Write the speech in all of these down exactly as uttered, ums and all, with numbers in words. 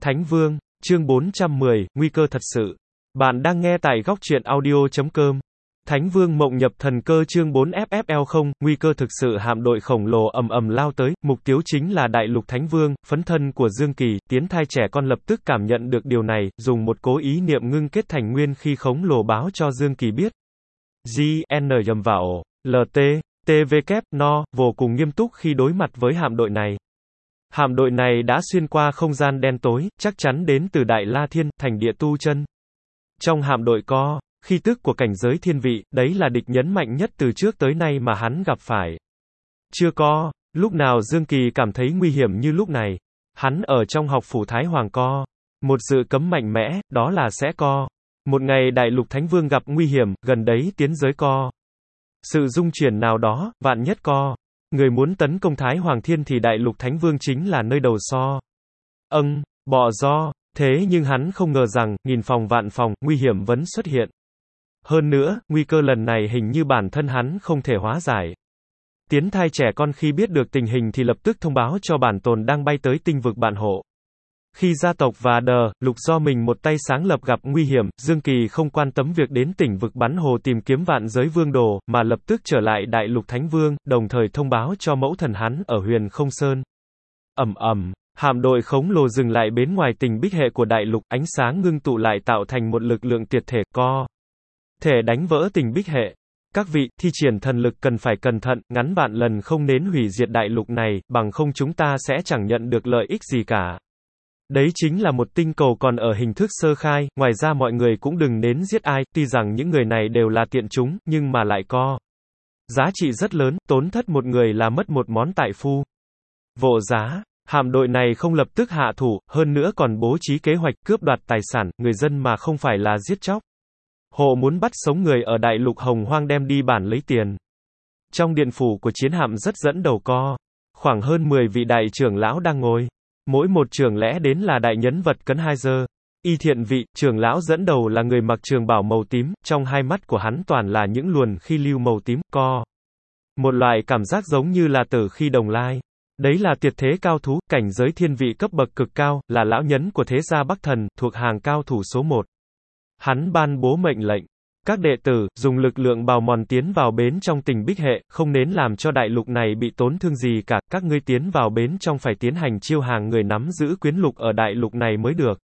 Thánh Vương, chương bốn trăm mười, nguy cơ thật sự. Bạn đang nghe tại góc truyện audio chấm com. Thánh Vương Mộng Nhập Thần Cơ chương bốn ép ép lờ không, nguy cơ thực sự hạm đội khổng lồ ầm ầm lao tới, mục tiêu chính là Đại Lục Thánh Vương, phấn thân của Dương Kỳ, tiến thai trẻ con lập tức cảm nhận được điều này, dùng một cố ý niệm ngưng kết thành nguyên khi khổng lồ báo cho Dương Kỳ biết. G, N nhầm vào, L T, T V kép, no, vô cùng nghiêm túc khi đối mặt với hạm đội này. Hạm đội này đã xuyên qua không gian đen tối, chắc chắn đến từ Đại La Thiên, thành địa tu chân. Trong hạm đội có khí tức của cảnh giới thiên vị, đấy là địch nhân mạnh nhất từ trước tới nay mà hắn gặp phải. Chưa có lúc nào Dương Kỳ cảm thấy nguy hiểm như lúc này. Hắn ở trong học phủ Thái Hoàng co một dự cấm mạnh mẽ, đó là sẽ co một ngày Đại Lục Thánh Vương gặp nguy hiểm, gần đấy tiến giới co sự dung chuyển nào đó, vạn nhất co người muốn tấn công Thái Hoàng Thiên thì Đại Lục Thánh Vương chính là nơi đầu so. Âng, bọ do, thế nhưng hắn không ngờ rằng, nghìn phòng vạn phòng, nguy hiểm vẫn xuất hiện. Hơn nữa, nguy cơ lần này hình như bản thân hắn không thể hóa giải. Tiến thai trẻ con khi biết được tình hình thì lập tức thông báo cho bản tồn đang bay tới tinh vực Bạn Hộ. Khi gia tộc và đờ, lục do mình một tay sáng lập gặp nguy hiểm, Dương Kỳ không quan tâm việc đến tỉnh vực Bắn Hồ tìm kiếm vạn giới vương đồ, mà lập tức trở lại Đại Lục Thánh Vương, đồng thời thông báo cho mẫu thần hắn ở Huyền Không Sơn. Ầm ầm, hạm đội khổng lồ dừng lại bên ngoài tỉnh bích hệ của Đại Lục, ánh sáng ngưng tụ lại tạo thành một lực lượng tiệt thể, co thể đánh vỡ tỉnh bích hệ. Các vị, thi triển thần lực cần phải cẩn thận, ngắn vạn lần không nên hủy diệt đại lục này, bằng không chúng ta sẽ chẳng nhận được lợi ích gì cả. Đấy chính là một tinh cầu còn ở hình thức sơ khai, ngoài ra mọi người cũng đừng đến giết ai, tuy rằng những người này đều là tiện chúng, nhưng mà lại có giá trị rất lớn, tốn thất một người là mất một món tài phu. Vô giá, hạm đội này không lập tức hạ thủ, hơn nữa còn bố trí kế hoạch cướp đoạt tài sản, người dân mà không phải là giết chóc. Hộ muốn bắt sống người ở Đại Lục Hồng Hoang đem đi bản lấy tiền. Trong điện phủ của chiến hạm rất dẫn đầu co khoảng hơn mười vị đại trưởng lão đang ngồi. Mỗi một trưởng lẽ đến là đại nhân vật cấn hai giờ. Y thiện vị, trưởng lão dẫn đầu là người mặc trường bào màu tím, trong hai mắt của hắn toàn là những luồn khí lưu màu tím, co một loại cảm giác giống như là tử khi đồng lai. Đấy là tuyệt thế cao thú, cảnh giới thiên vị cấp bậc cực cao, là lão nhấn của thế gia Bắc Thần, thuộc hàng cao thủ số một. Hắn ban bố mệnh lệnh. Các đệ tử, dùng lực lượng bào mòn tiến vào bến trong tỉnh bích hệ, không nên làm cho đại lục này bị tổn thương gì cả, các ngươi tiến vào bến trong phải tiến hành chiêu hàng người nắm giữ quyến lục ở đại lục này mới được.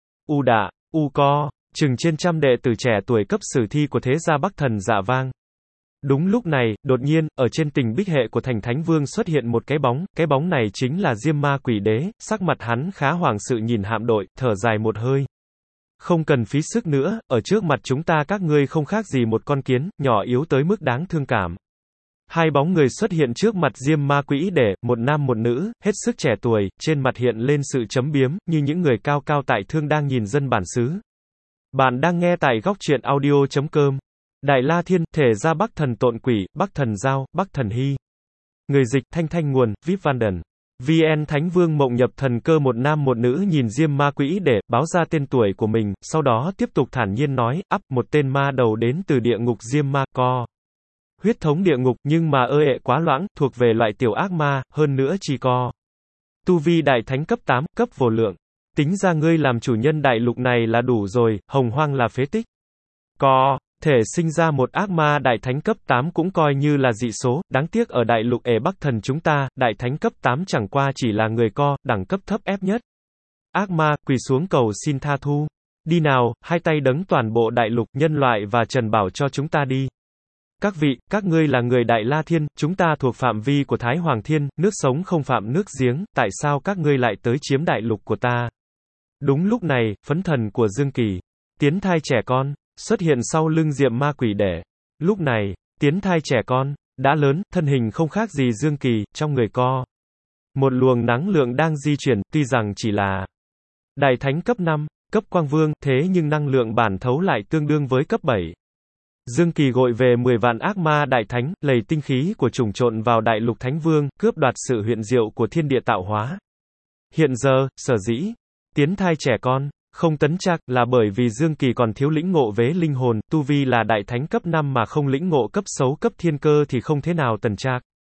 U đạ, U co, chừng trên trăm đệ tử trẻ tuổi cấp sử thi của thế gia Bắc Thần dạ vang. Đúng lúc này, đột nhiên, ở trên tỉnh bích hệ của thành Thánh Vương xuất hiện một cái bóng, cái bóng này chính là Diêm Ma Quỷ Đế, sắc mặt hắn khá hoảng sự nhìn hạm đội, thở dài một hơi. Không cần phí sức nữa, ở trước mặt chúng ta các ngươi không khác gì một con kiến, nhỏ yếu tới mức đáng thương cảm. Hai bóng người xuất hiện trước mặt Diêm Ma Quỷ Đế, một nam một nữ, hết sức trẻ tuổi, trên mặt hiện lên sự chấm biếm, như những người cao cao tại thương đang nhìn dân bản xứ. Bạn đang nghe tại góc truyện audio chấm com. Đại La Thiên, thể ra Bắc Thần Tộn Quỷ, Bắc Thần Giao, Bắc Thần Hy. Người dịch, Thanh Thanh Nguồn, vê i pê Vanden. vê en Thánh Vương Mộng Nhập Thần Cơ một nam một nữ nhìn Diêm Ma Quỷ để báo ra tên tuổi của mình, sau đó tiếp tục thản nhiên nói, ắp, một tên ma đầu đến từ địa ngục Diêm Ma, co huyết thống địa ngục, nhưng mà ơ ệ quá loãng, thuộc về loại tiểu ác ma, hơn nữa chỉ co tu vi đại thánh cấp tám, cấp vô lượng. Tính ra ngươi làm chủ nhân đại lục này là đủ rồi, Hồng Hoang là phế tích. Co thể sinh ra một ác ma đại thánh cấp tám cũng coi như là dị số, đáng tiếc ở đại lục ể Bắc Thần chúng ta, đại thánh cấp tám chẳng qua chỉ là người co, đẳng cấp thấp ép nhất. Ác ma, quỳ xuống cầu xin tha thu. Đi nào, hai tay đấng toàn bộ đại lục, nhân loại và Trần Bảo cho chúng ta đi. Các vị, các ngươi là người Đại La Thiên, chúng ta thuộc phạm vi của Thái Hoàng Thiên, nước sống không phạm nước giếng, tại sao các ngươi lại tới chiếm đại lục của ta? Đúng lúc này, phấn thần của Dương Kỳ, tiến thai trẻ con, xuất hiện sau lưng Diệm Ma Quỷ Đế. Lúc này, tiến thai trẻ con, đã lớn, thân hình không khác gì Dương Kỳ, trong người co một luồng năng lượng đang di chuyển, tuy rằng chỉ là đại thánh cấp năm, cấp quang vương, thế nhưng năng lượng bản thấu lại tương đương với cấp bảy. Dương Kỳ gọi về mười vạn ác ma đại thánh, lầy tinh khí của chủng trộn vào Đại Lục Thánh Vương, cướp đoạt sự huyền diệu của thiên địa tạo hóa. Hiện giờ, sở dĩ tiến thai trẻ con không tấn trạc, là bởi vì Dương Kỳ còn thiếu lĩnh ngộ vế linh hồn, tu vi là đại thánh cấp năm mà không lĩnh ngộ cấp xấu cấp thiên cơ thì không thế nào tấn trạc.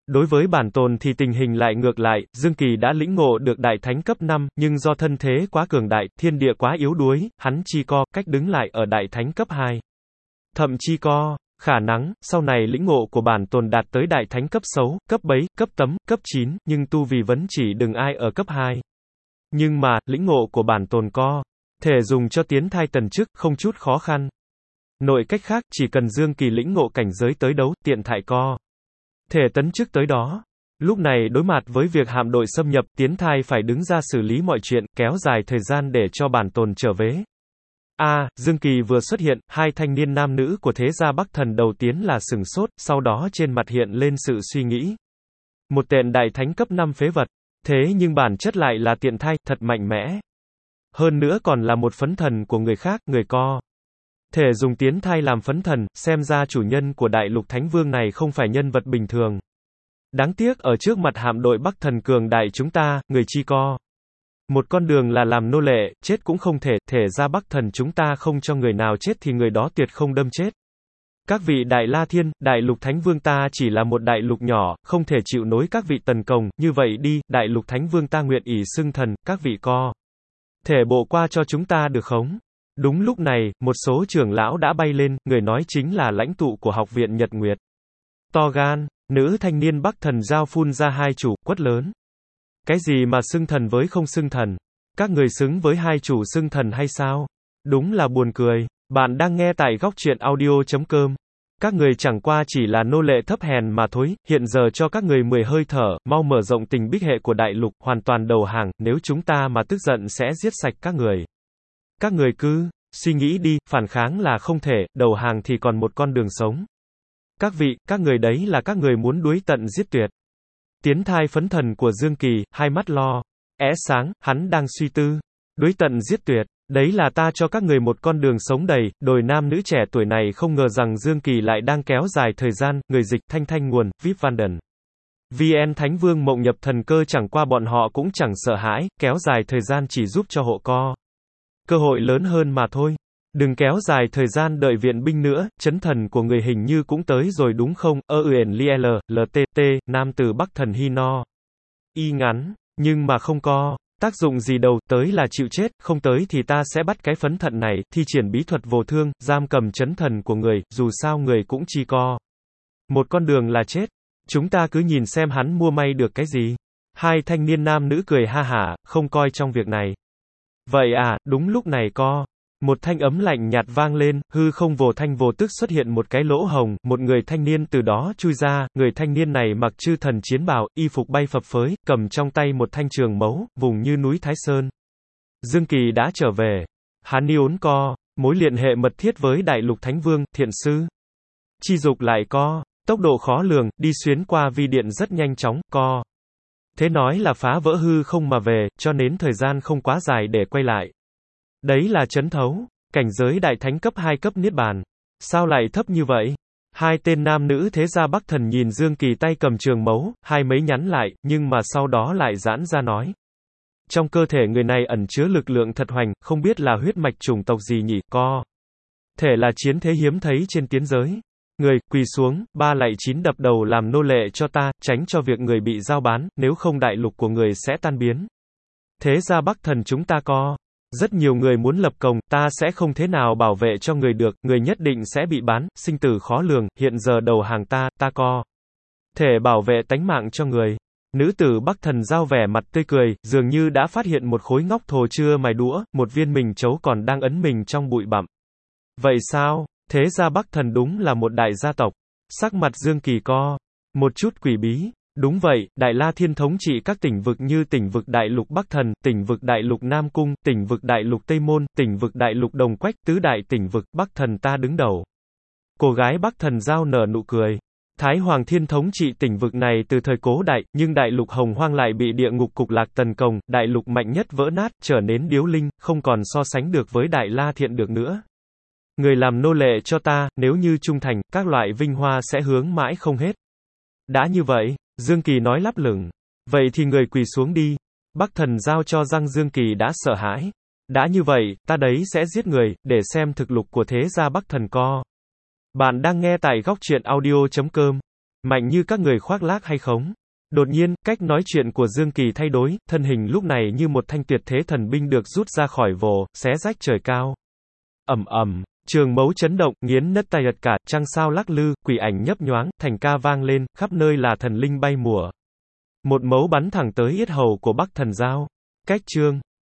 Đối với bản tồn thì tình hình lại ngược lại, Dương Kỳ đã lĩnh ngộ được đại thánh cấp năm, nhưng do thân thế quá cường đại, thiên địa quá yếu đuối, hắn chi co, cách đứng lại ở đại thánh cấp hai. Thậm chi co, khả năng, sau này lĩnh ngộ của bản tồn đạt tới đại thánh cấp sáu, cấp bảy, cấp tám, cấp chín, nhưng tu vì vẫn chỉ đừng ai ở cấp hai. Nhưng mà, lĩnh ngộ của bản tồn co, thể dùng cho tiến thai tần chức, không chút khó khăn. Nội cách khác, chỉ cần Dương Kỳ lĩnh ngộ cảnh giới tới đấu, tiện thại co. Thể tấn chức tới đó. Lúc này đối mặt với việc hạm đội xâm nhập, tiến thai phải đứng ra xử lý mọi chuyện, kéo dài thời gian để cho bản tồn trở về. A, à, Dương Kỳ vừa xuất hiện, hai thanh niên nam nữ của thế gia Bắc Thần đầu tiên là sừng sốt, sau đó trên mặt hiện lên sự suy nghĩ. Một tên đại thánh cấp năm phế vật, thế nhưng bản chất lại là tiện thai, thật mạnh mẽ. Hơn nữa còn là một phấn thần của người khác, người co. Thể dùng tiến thai làm phấn thần, xem ra chủ nhân của đại lục Thánh Vương này không phải nhân vật bình thường. Đáng tiếc ở trước mặt hạm đội Bắc Thần cường đại chúng ta, người chi co. Một con đường là làm nô lệ, chết cũng không thể, thể ra Bắc Thần chúng ta không cho người nào chết thì người đó tuyệt không đâm chết. Các vị Đại La Thiên, đại lục Thánh Vương ta chỉ là một đại lục nhỏ, không thể chịu nối các vị tần công, như vậy đi, đại lục Thánh Vương ta nguyện ỷ xưng thần, các vị co. Thể bộ qua cho chúng ta được không? Đúng lúc này, một số trưởng lão đã bay lên, người nói chính là lãnh tụ của học viện Nhật Nguyệt. To gan, nữ thanh niên Bắc Thần giao phun ra hai chủ, quất lớn. Cái gì mà xưng thần với không xưng thần? Các người xứng với hai chủ xưng thần hay sao? Đúng là buồn cười. Bạn đang nghe tại góc truyện audio chấm com. Các người chẳng qua chỉ là nô lệ thấp hèn mà thôi, hiện giờ cho các người mười hơi thở, mau mở rộng tình bích hệ của đại lục, hoàn toàn đầu hàng, nếu chúng ta mà tức giận sẽ giết sạch các người. Các người cứ suy nghĩ đi, phản kháng là không thể, đầu hàng thì còn một con đường sống. Các vị, các người đấy là các người muốn đuối tận giết tuyệt. Tiến thai phấn thần của Dương Kỳ, hai mắt lo é sáng, hắn đang suy tư. Đuối tận giết tuyệt, đấy là ta cho các người một con đường sống đầy, đồi nam nữ trẻ tuổi này không ngờ rằng Dương Kỳ lại đang kéo dài thời gian, người dịch, thanh thanh nguồn, vê i pê Vanden. vê en Thánh Vương mộng nhập thần cơ chẳng qua bọn họ cũng chẳng sợ hãi, kéo dài thời gian chỉ giúp cho hộ co. Cơ hội lớn hơn mà thôi. Đừng kéo dài thời gian đợi viện binh nữa, chấn thần của người hình như cũng tới rồi đúng không? Ơ uyển li l, ltt, nam từ Bắc Thần Hy no. Y ngắn, nhưng mà không co. Tác dụng gì đâu, tới là chịu chết, không tới thì ta sẽ bắt cái phấn thận này, thi triển bí thuật vô thương, giam cầm chấn thần của người, dù sao người cũng chi co. Một con đường là chết. Chúng ta cứ nhìn xem hắn mua may được cái gì. Hai thanh niên nam nữ cười ha hả, không coi trong việc này. Vậy à, đúng lúc này co. Một thanh ấm lạnh nhạt vang lên, hư không vô thanh vô tức xuất hiện một cái lỗ hồng, một người thanh niên từ đó chui ra, người thanh niên này mặc chư thần chiến bào, y phục bay phập phới, cầm trong tay một thanh trường mấu, vùng như núi Thái Sơn. Dương Kỳ đã trở về. Hắn yốn co, mối liên hệ mật thiết với đại lục Thánh Vương, thiện sư. Chi dục lại co, tốc độ khó lường, đi xuyến qua vi điện rất nhanh chóng, co. Thế nói là phá vỡ hư không mà về, cho nên thời gian không quá dài để quay lại. Đấy là chấn thấu, cảnh giới đại thánh cấp hai cấp niết bàn. Sao lại thấp như vậy? Hai tên nam nữ thế gia Bắc Thần nhìn Dương Kỳ tay cầm trường mấu, hai mấy nhắn lại, nhưng mà sau đó lại giãn ra nói. Trong cơ thể người này ẩn chứa lực lượng thật hoành, không biết là huyết mạch chủng tộc gì nhỉ, co. Thể là chiến thế hiếm thấy trên tiến giới. Người, quỳ xuống, ba lạy chín đập đầu làm nô lệ cho ta, tránh cho việc người bị giao bán, nếu không đại lục của người sẽ tan biến. Thế gia Bắc Thần chúng ta co. Rất nhiều người muốn lập công, ta sẽ không thế nào bảo vệ cho người được, người nhất định sẽ bị bán, sinh tử khó lường, hiện giờ đầu hàng ta, ta co. Thể bảo vệ tánh mạng cho người. Nữ tử Bắc Thần giao vẻ mặt tươi cười, dường như đã phát hiện một khối ngọc thô chưa mài đũa, một viên mình chấu còn đang ấn mình trong bụi bặm. Vậy sao? Thế gia Bắc Thần đúng là một đại gia tộc. Sắc mặt Dương Kỳ co. Một chút quỷ bí. Đúng vậy, Đại La Thiên thống trị các tỉnh vực như tỉnh vực Đại Lục Bắc Thần, tỉnh vực Đại Lục Nam Cung, tỉnh vực Đại Lục Tây Môn, tỉnh vực Đại Lục Đồng Quách, tứ đại tỉnh vực Bắc Thần ta đứng đầu. Cô gái Bắc Thần giao nở nụ cười. Thái Hoàng Thiên thống trị tỉnh vực này từ thời Cố Đại, nhưng Đại Lục Hồng Hoang lại bị địa ngục cục lạc tấn công, Đại Lục mạnh nhất vỡ nát, trở nên điếu linh, không còn so sánh được với Đại La Thiện được nữa. Người làm nô lệ cho ta, nếu như trung thành, các loại vinh hoa sẽ hướng mãi không hết. Đã như vậy, Dương Kỳ nói lắp lửng. Vậy thì người quỳ xuống đi. Bắc Thần giao cho răng Dương Kỳ đã sợ hãi. Đã như vậy, ta đấy sẽ giết người, để xem thực lực của thế gia Bắc Thần co. Bạn đang nghe tại góc truyện audio chấm com. Mạnh như các người khoác lác hay không? Đột nhiên, cách nói chuyện của Dương Kỳ thay đổi, thân hình lúc này như một thanh tuyệt thế thần binh được rút ra khỏi vồ, xé rách trời cao. Ầm ầm, trường mấu chấn động, nghiến nứt tai ật cả, trăng sao lắc lư, quỷ ảnh nhấp nhoáng, thành ca vang lên, khắp nơi là thần linh bay mùa. Một mấu bắn thẳng tới yết hầu của Bắc Thần Giao. Cách chương